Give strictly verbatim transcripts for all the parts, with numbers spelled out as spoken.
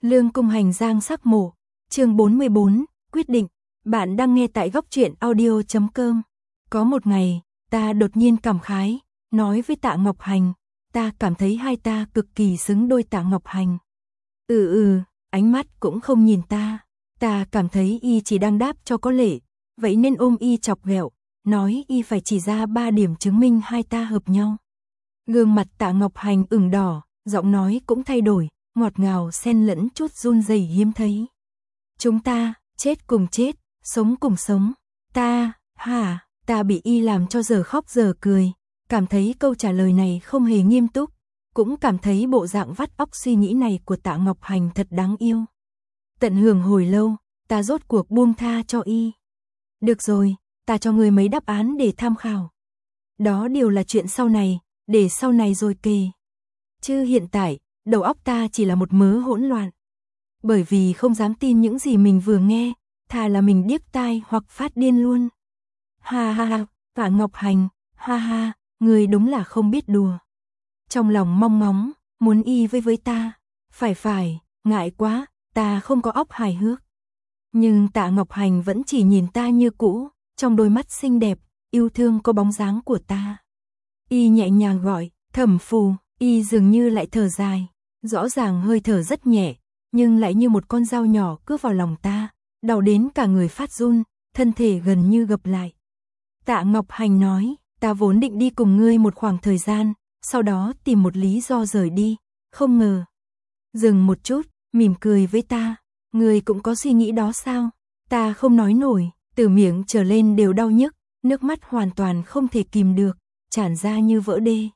Lương Cung Hành Giang sắc mổ, chương bốn mươi bốn, quyết định. Bạn đang nghe tại góc truyện audio chấm com. Có một ngày, ta đột nhiên cảm khái, nói với Tạ Ngọc Hành, ta cảm thấy hai ta cực kỳ xứng đôi. Tạ Ngọc Hành. Ừ ừ, ánh mắt cũng không nhìn ta. Ta cảm thấy y chỉ đang đáp cho có lệ, vậy nên ôm y chọc ghẹo, nói y phải chỉ ra ba điểm chứng minh hai ta hợp nhau. Gương mặt Tạ Ngọc Hành ửng đỏ, giọng nói cũng thay đổi, ngọt ngào xen lẫn chút run rẩy hiếm thấy. Chúng ta, chết cùng chết, sống cùng sống. Ta, hả, ta bị y làm cho giờ khóc giờ cười, cảm thấy câu trả lời này không hề nghiêm túc, cũng cảm thấy bộ dạng vắt óc suy nghĩ này của Tạ Ngọc Hành thật đáng yêu. Tận hưởng hồi lâu, ta rốt cuộc buông tha cho y. Được rồi, ta cho người mấy đáp án để tham khảo. Đó đều là chuyện sau này, để sau này rồi kể. Chứ hiện tại, đầu óc ta chỉ là một mớ hỗn loạn. Bởi vì không dám tin những gì mình vừa nghe, thà là mình điếc tai hoặc phát điên luôn. Ha ha ha, Tạ Ngọc Hành, ha ha, người đúng là không biết đùa. Trong lòng mong ngóng, muốn y với với ta. Phải phải, ngại quá, ta không có óc hài hước. Nhưng Tạ Ngọc Hành vẫn chỉ nhìn ta như cũ, trong đôi mắt xinh đẹp, yêu thương có bóng dáng của ta. Y nhẹ nhàng gọi, Thẩm Phù, y dường như lại thở dài, rõ ràng hơi thở rất nhẹ, nhưng lại như một con dao nhỏ cứa vào lòng ta, đau đến cả người phát run, thân thể gần như gập lại. Tạ Ngọc Hành nói, ta vốn định đi cùng ngươi một khoảng thời gian, sau đó tìm một lý do rời đi, không ngờ. Dừng một chút, mỉm cười với ta, ngươi cũng có suy nghĩ đó sao? Ta không nói nổi, từ miệng trở lên đều đau nhức, nước mắt hoàn toàn không thể kìm được, tràn ra như vỡ đê.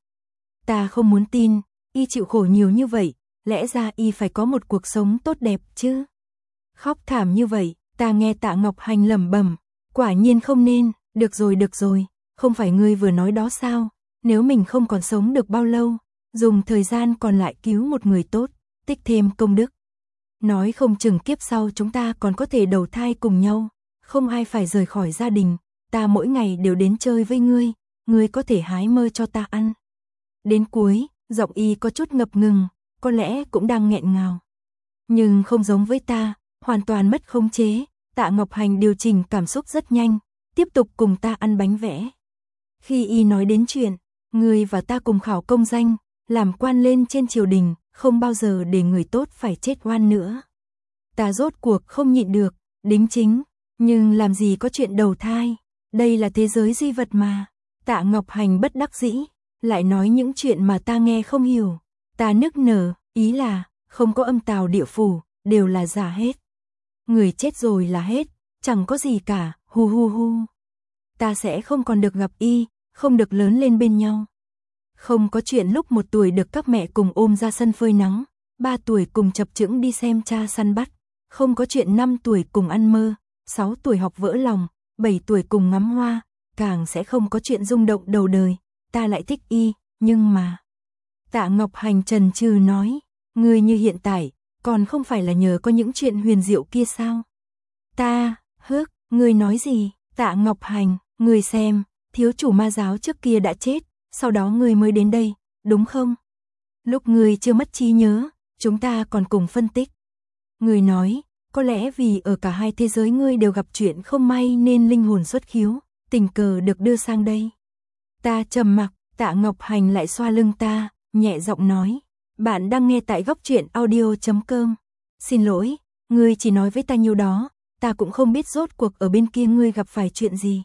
Ta không muốn tin, y chịu khổ nhiều như vậy, lẽ ra y phải có một cuộc sống tốt đẹp chứ. Khóc thảm như vậy, ta nghe Tạ Ngọc Hành lẩm bẩm, quả nhiên không nên, được rồi được rồi, không phải ngươi vừa nói đó sao, nếu mình không còn sống được bao lâu, dùng thời gian còn lại cứu một người tốt, tích thêm công đức. Nói không chừng kiếp sau chúng ta còn có thể đầu thai cùng nhau, không ai phải rời khỏi gia đình, ta mỗi ngày đều đến chơi với ngươi, ngươi có thể hái mơ cho ta ăn. Đến cuối, giọng y có chút ngập ngừng, có lẽ cũng đang nghẹn ngào. Nhưng không giống với ta, hoàn toàn mất khống chế, Tạ Ngọc Hành điều chỉnh cảm xúc rất nhanh, tiếp tục cùng ta ăn bánh vẽ. Khi y nói đến chuyện, ngươi và ta cùng khảo công danh, làm quan lên trên triều đình, không bao giờ để người tốt phải chết oan nữa. Ta rốt cuộc không nhịn được, đính chính, nhưng làm gì có chuyện đầu thai, đây là thế giới duy vật mà. Tạ Ngọc Hành bất đắc dĩ, lại nói những chuyện mà ta nghe không hiểu. Ta nức nở, ý là, không có âm tào địa phủ, đều là giả hết. Người chết rồi là hết, chẳng có gì cả, hu hu hu. Ta sẽ không còn được gặp y, không được lớn lên bên nhau. Không có chuyện lúc một tuổi được các mẹ cùng ôm ra sân phơi nắng, ba tuổi cùng chập chững đi xem cha săn bắt, không có chuyện năm tuổi cùng ăn mơ, sáu tuổi học vỡ lòng, bảy tuổi cùng ngắm hoa, càng sẽ không có chuyện rung động đầu đời. Ta lại thích y, nhưng mà... Tạ Ngọc Hành trần trừ nói, ngươi như hiện tại, còn không phải là nhờ có những chuyện huyền diệu kia sao? Ta, hước, ngươi nói gì? Tạ Ngọc Hành, ngươi xem, thiếu chủ ma giáo trước kia đã chết, sau đó ngươi mới đến đây, đúng không? Lúc ngươi chưa mất trí nhớ, chúng ta còn cùng phân tích. Ngươi nói, có lẽ vì ở cả hai thế giới ngươi đều gặp chuyện không may nên linh hồn xuất khiếu, tình cờ được đưa sang đây. Ta trầm mặc, Tạ Ngọc Hành lại xoa lưng ta, nhẹ giọng nói, bạn đang nghe tại góc truyện audio chấm com. Xin lỗi, ngươi chỉ nói với ta nhiêu đó, ta cũng không biết rốt cuộc ở bên kia ngươi gặp phải chuyện gì.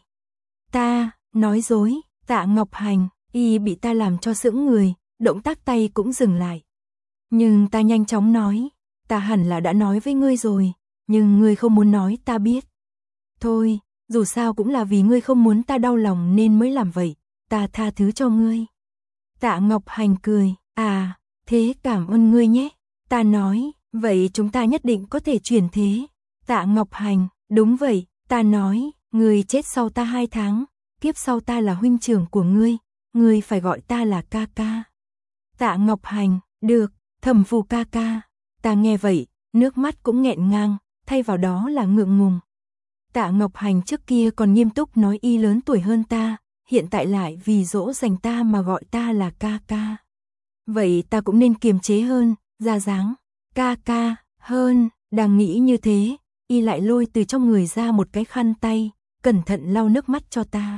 Ta, nói dối, Tạ Ngọc Hành, y bị ta làm cho sững người, động tác tay cũng dừng lại. Nhưng ta nhanh chóng nói, ta hẳn là đã nói với ngươi rồi, nhưng ngươi không muốn nói ta biết. Thôi, dù sao cũng là vì ngươi không muốn ta đau lòng nên mới làm vậy, ta tha thứ cho ngươi. Tạ Ngọc Hành cười, à, thế cảm ơn ngươi nhé. Ta nói, vậy chúng ta nhất định có thể chuyển thế. Tạ Ngọc Hành, đúng vậy, ta nói, ngươi chết sau ta hai tháng, kiếp sau ta là huynh trưởng của ngươi, ngươi phải gọi ta là ca ca. Tạ Ngọc Hành, được, Thẩm Phù ca ca. Ta nghe vậy, nước mắt cũng nghẹn ngang, thay vào đó là ngượng ngùng. Tạ Ngọc Hành trước kia còn nghiêm túc nói y lớn tuổi hơn ta, hiện tại lại vì dỗ dành ta mà gọi ta là ca ca. Vậy ta cũng nên kiềm chế hơn, ra dáng, ca ca, hơn. Đang nghĩ như thế, y lại lôi từ trong người ra một cái khăn tay, cẩn thận lau nước mắt cho ta.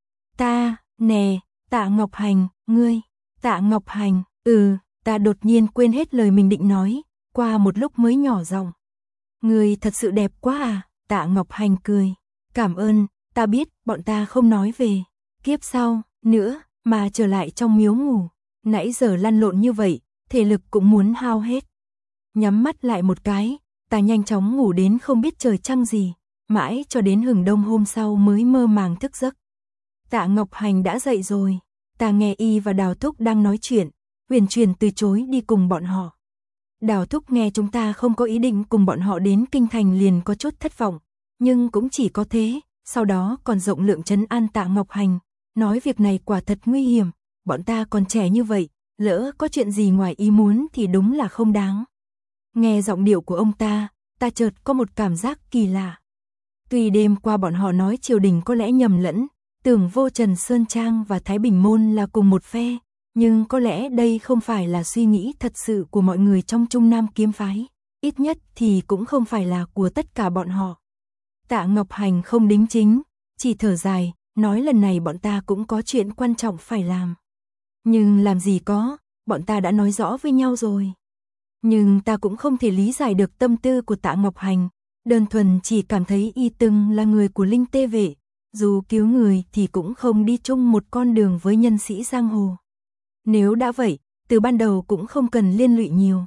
Ta, nè, Tạ Ngọc Hành, ngươi, Tạ Ngọc Hành, ừ, ta đột nhiên quên hết lời mình định nói, qua một lúc mới nhỏ giọng. Ngươi thật sự đẹp quá à, Tạ Ngọc Hành cười. Cảm ơn, ta biết, bọn ta không nói về kiếp sau nữa, mà trở lại trong miếu ngủ. Nãy giờ lăn lộn như vậy, thể lực cũng muốn hao hết. Nhắm mắt lại một cái, ta nhanh chóng ngủ đến không biết trời trăng gì, mãi cho đến hừng đông hôm sau mới mơ màng thức giấc. Tạ Ngọc Hành đã dậy rồi, ta nghe y và Đào Thúc đang nói chuyện, Huyền Truyền từ chối đi cùng bọn họ. Đào Thúc nghe chúng ta không có ý định cùng bọn họ đến kinh thành liền có chút thất vọng, nhưng cũng chỉ có thế, sau đó còn rộng lượng trấn an Tạ Ngọc Hành, nói việc này quả thật nguy hiểm, bọn ta còn trẻ như vậy, lỡ có chuyện gì ngoài ý muốn thì đúng là không đáng. Nghe giọng điệu của ông ta, ta chợt có một cảm giác kỳ lạ. Tuy đêm qua bọn họ nói triều đình có lẽ nhầm lẫn, tưởng Vô Trần Sơn Trang và Thái Bình Môn là cùng một phe, nhưng có lẽ đây không phải là suy nghĩ thật sự của mọi người trong Trung Nam kiếm phái, ít nhất thì cũng không phải là của tất cả bọn họ. Tạ Ngọc Hành không đính chính, chỉ thở dài, nói lần này bọn ta cũng có chuyện quan trọng phải làm. Nhưng làm gì có, bọn ta đã nói rõ với nhau rồi. Nhưng ta cũng không thể lý giải được tâm tư của Tạ Ngọc Hành, đơn thuần chỉ cảm thấy y từng là người của Linh Tê Vệ, dù cứu người thì cũng không đi chung một con đường với nhân sĩ giang hồ. Nếu đã vậy, từ ban đầu cũng không cần liên lụy nhiều.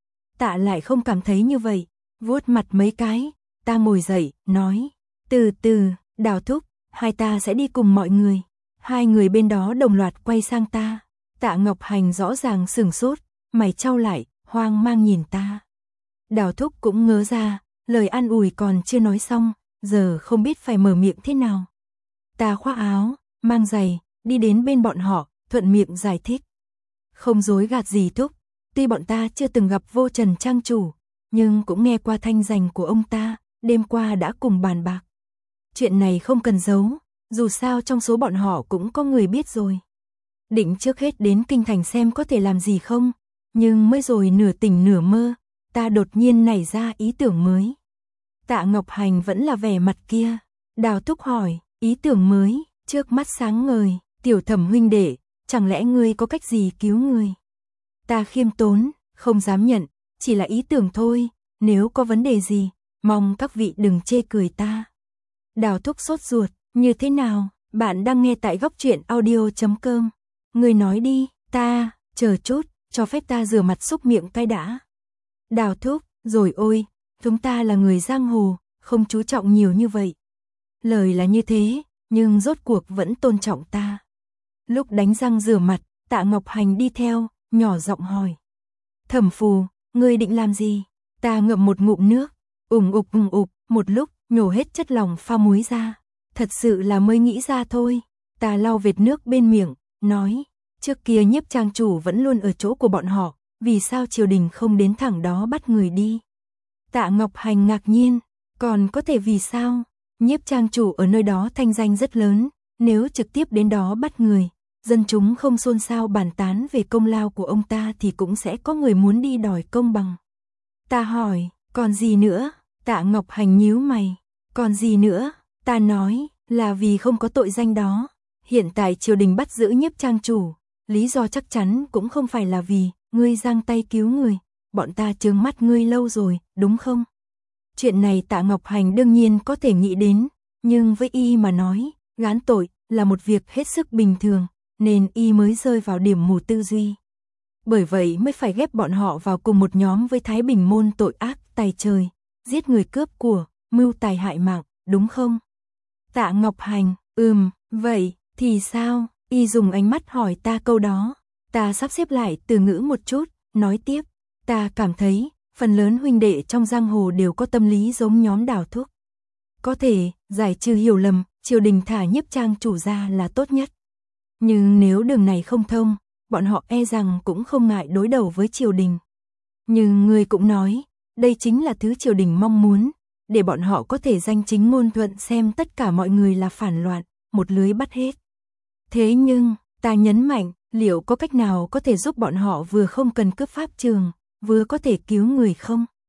Tạ lại không cảm thấy như vậy, vuốt mặt mấy cái, ta ngồi dậy, nói, từ từ, Đào Thúc, hai ta sẽ đi cùng mọi người. Hai người bên đó đồng loạt quay sang ta. Tạ Ngọc Hành rõ ràng sửng sốt, mày chau lại, hoang mang nhìn ta. Đào Thúc cũng ngớ ra, lời an ủi còn chưa nói xong, giờ không biết phải mở miệng thế nào. Ta khoác áo, mang giày, đi đến bên bọn họ, thuận miệng giải thích. Không dối gạt gì Thúc, tuy bọn ta chưa từng gặp Vô Trần Trang chủ, nhưng cũng nghe qua thanh danh của ông ta, đêm qua đã cùng bàn bạc. Chuyện này không cần giấu, dù sao trong số bọn họ cũng có người biết rồi. Định trước hết đến kinh thành xem có thể làm gì không, nhưng mới rồi nửa tỉnh nửa mơ, ta đột nhiên nảy ra ý tưởng mới. Tạ Ngọc Hành vẫn là vẻ mặt kia. Đào Thúc hỏi, ý tưởng mới, trước mắt sáng ngời, Tiểu Thẩm huynh đệ, chẳng lẽ ngươi có cách gì cứu người? Ta khiêm tốn, không dám nhận, chỉ là ý tưởng thôi, nếu có vấn đề gì, mong các vị đừng chê cười ta. Đào Thúc sốt ruột, như thế nào? Bạn đang nghe tại góc truyện audio chấm com. Ngươi nói đi, ta, chờ chút, cho phép ta rửa mặt xúc miệng cái đã. Đào Thúc, rồi ôi, chúng ta là người giang hồ, không chú trọng nhiều như vậy. Lời là như thế, nhưng rốt cuộc vẫn tôn trọng ta. Lúc đánh răng rửa mặt, Tạ Ngọc Hành đi theo, nhỏ giọng hỏi. Thẩm Phù, ngươi định làm gì? Ta ngậm một ngụm nước, ủng ục ủng ục, một lúc, nhổ hết chất lỏng pha muối ra. Thật sự là mới nghĩ ra thôi. Ta lau vệt nước bên miệng, nói, trước kia Nhiếp Trang chủ vẫn luôn ở chỗ của bọn họ, vì sao triều đình không đến thẳng đó bắt người đi? Tạ Ngọc Hành ngạc nhiên, còn có thể vì sao? Nhiếp Trang chủ ở nơi đó thanh danh rất lớn, nếu trực tiếp đến đó bắt người, dân chúng không xôn xao bàn tán về công lao của ông ta thì cũng sẽ có người muốn đi đòi công bằng. Ta hỏi, còn gì nữa? Tạ Ngọc Hành nhíu mày, còn gì nữa? Ta nói, là vì không có tội danh đó. Hiện tại triều đình bắt giữ Nhiếp Trang chủ, lý do chắc chắn cũng không phải là vì ngươi giang tay cứu người, bọn ta trướng mắt ngươi lâu rồi, đúng không? Chuyện này Tạ Ngọc Hành đương nhiên có thể nghĩ đến, nhưng với y mà nói, gán tội là một việc hết sức bình thường, nên y mới rơi vào điểm mù tư duy. Bởi vậy mới phải ghép bọn họ vào cùng một nhóm với Thái Bình Môn tội ác tày trời, giết người cướp của, mưu tài hại mạng, đúng không? Tạ Ngọc Hành, ừm, vậy, thì sao? Y dùng ánh mắt hỏi ta câu đó. Ta sắp xếp lại từ ngữ một chút, nói tiếp. Ta cảm thấy, phần lớn huynh đệ trong giang hồ đều có tâm lý giống nhóm Đào Thúc. Có thể, giải trừ hiểu lầm, triều đình thả Nhiếp Trang chủ ra là tốt nhất. Nhưng nếu đường này không thông, bọn họ e rằng cũng không ngại đối đầu với triều đình. Nhưng người cũng nói, đây chính là thứ triều đình mong muốn, để bọn họ có thể danh chính ngôn thuận xem tất cả mọi người là phản loạn, một lưới bắt hết. Thế nhưng, ta nhấn mạnh, liệu có cách nào có thể giúp bọn họ vừa không cần cướp pháp trường, vừa có thể cứu người không?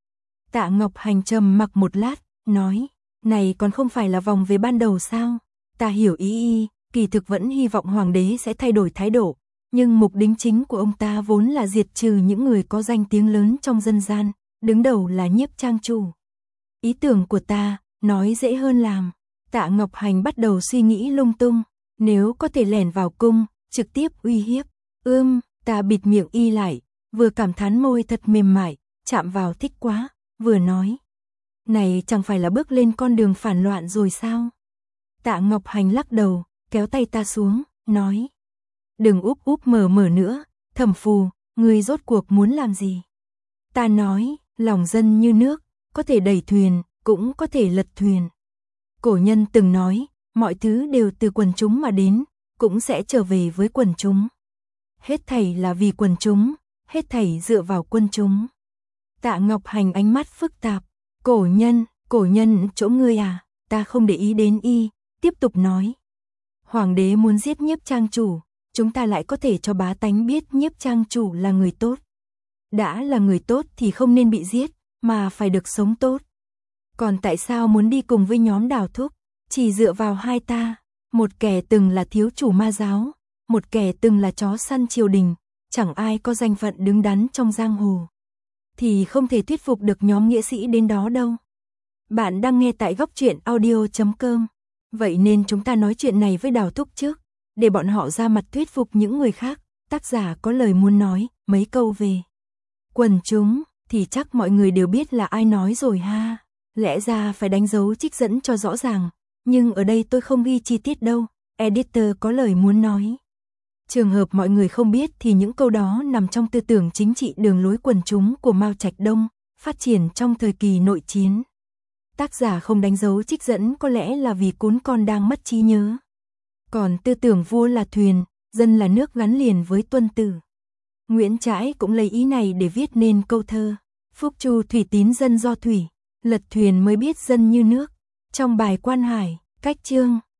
Tạ Ngọc Hành trầm mặc một lát, nói, này còn không phải là vòng về ban đầu sao? Ta hiểu ý y, kỳ thực vẫn hy vọng hoàng đế sẽ thay đổi thái độ, nhưng mục đích chính của ông ta vốn là diệt trừ những người có danh tiếng lớn trong dân gian, đứng đầu là Nhiếp Trang Chủ. Ý tưởng của ta, nói dễ hơn làm. Tạ Ngọc Hành bắt đầu suy nghĩ lung tung, nếu có thể lẻn vào cung, trực tiếp uy hiếp. Ưm, ta bịt miệng y lại, vừa cảm thán môi thật mềm mại, chạm vào thích quá, vừa nói. Này chẳng phải là bước lên con đường phản loạn rồi sao? Tạ Ngọc Hành lắc đầu, kéo tay ta xuống, nói. Đừng úp úp mở mở nữa, Thẩm Phù, ngươi rốt cuộc muốn làm gì? Ta nói, lòng dân như nước, có thể đẩy thuyền, cũng có thể lật thuyền. Cổ nhân từng nói, mọi thứ đều từ quần chúng mà đến, cũng sẽ trở về với quần chúng. Hết thảy là vì quần chúng, hết thảy dựa vào quân chúng. Tạ Ngọc Hành ánh mắt phức tạp, cổ nhân, cổ nhân chỗ ngươi à, ta không để ý đến y, tiếp tục nói. Hoàng đế muốn giết Nhiếp Trang Chủ, chúng ta lại có thể cho bá tánh biết Nhiếp Trang Chủ là người tốt. Đã là người tốt thì không nên bị giết, mà phải được sống tốt. Còn tại sao muốn đi cùng với nhóm Đào Thúc, chỉ dựa vào hai ta, một kẻ từng là thiếu chủ ma giáo, một kẻ từng là chó săn triều đình, chẳng ai có danh phận đứng đắn trong giang hồ. Thì không thể thuyết phục được nhóm nghĩa sĩ đến đó đâu. Bạn đang nghe tại góc truyện audio chấm com. Vậy nên chúng ta nói chuyện này với Đào Thúc trước, để bọn họ ra mặt thuyết phục những người khác. Tác giả có lời muốn nói, mấy câu về quần chúng, thì chắc mọi người đều biết là ai nói rồi ha. Lẽ ra phải đánh dấu trích dẫn cho rõ ràng, nhưng ở đây tôi không ghi chi tiết đâu, editor có lời muốn nói. Trường hợp mọi người không biết thì những câu đó nằm trong tư tưởng chính trị đường lối quần chúng của Mao Trạch Đông, phát triển trong thời kỳ nội chiến. Tác giả không đánh dấu trích dẫn có lẽ là vì cún con đang mất trí nhớ. Còn tư tưởng vua là thuyền, dân là nước gắn liền với tuân tử. Nguyễn Trãi cũng lấy ý này để viết nên câu thơ, Phúc Chu thủy tín dân do thủy, lật thuyền mới biết dân như nước. Trong bài Quan Hải, cách chương